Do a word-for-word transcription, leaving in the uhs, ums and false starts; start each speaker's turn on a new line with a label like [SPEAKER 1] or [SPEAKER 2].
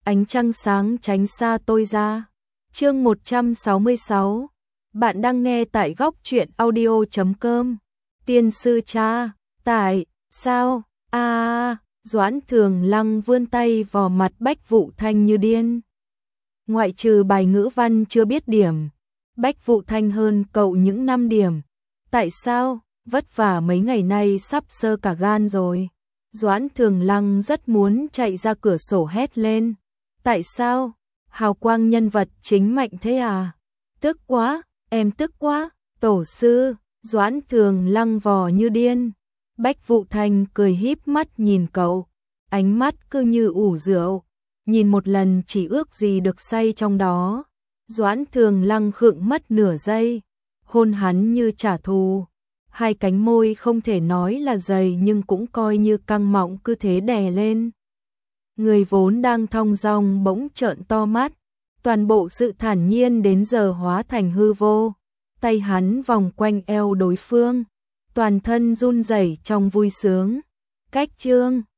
[SPEAKER 1] ánh trăng sáng tránh xa tôi ra. Chương một trăm sáu mươi sáu. Bạn đang nghe tại góc truyện audio chấm com. Tiên sư cha, tại sao? A, à, Doãn Thường Lăng vươn tay vò mặt Bách Vụ Thanh như điên. Ngoại trừ bài ngữ văn chưa biết điểm, Bách Vụ Thanh hơn cậu những năm điểm. Tại sao? Vất vả mấy ngày nay sắp sơ cả gan rồi. Doãn Thường Lăng rất muốn chạy ra cửa sổ hét lên. Tại sao? Hào quang nhân vật chính mạnh thế à? Tức quá, em tức quá, tổ sư. Doãn Thường Lăng vò như điên. Bách Vụ Thanh cười híp mắt nhìn cậu, ánh mắt cứ như ủ rượu, nhìn một lần chỉ ước gì được say trong đó. Doãn Thường Lăng khựng mất nửa giây, hôn hắn như trả thù. Hai cánh môi không thể nói là dày nhưng cũng coi như căng mọng cứ thế đè lên. Người vốn đang thong dong bỗng trợn to mắt, toàn bộ sự thản nhiên đến giờ hóa thành hư vô. Tay hắn vòng quanh eo đối phương, toàn thân run rẩy trong vui sướng. Cách chương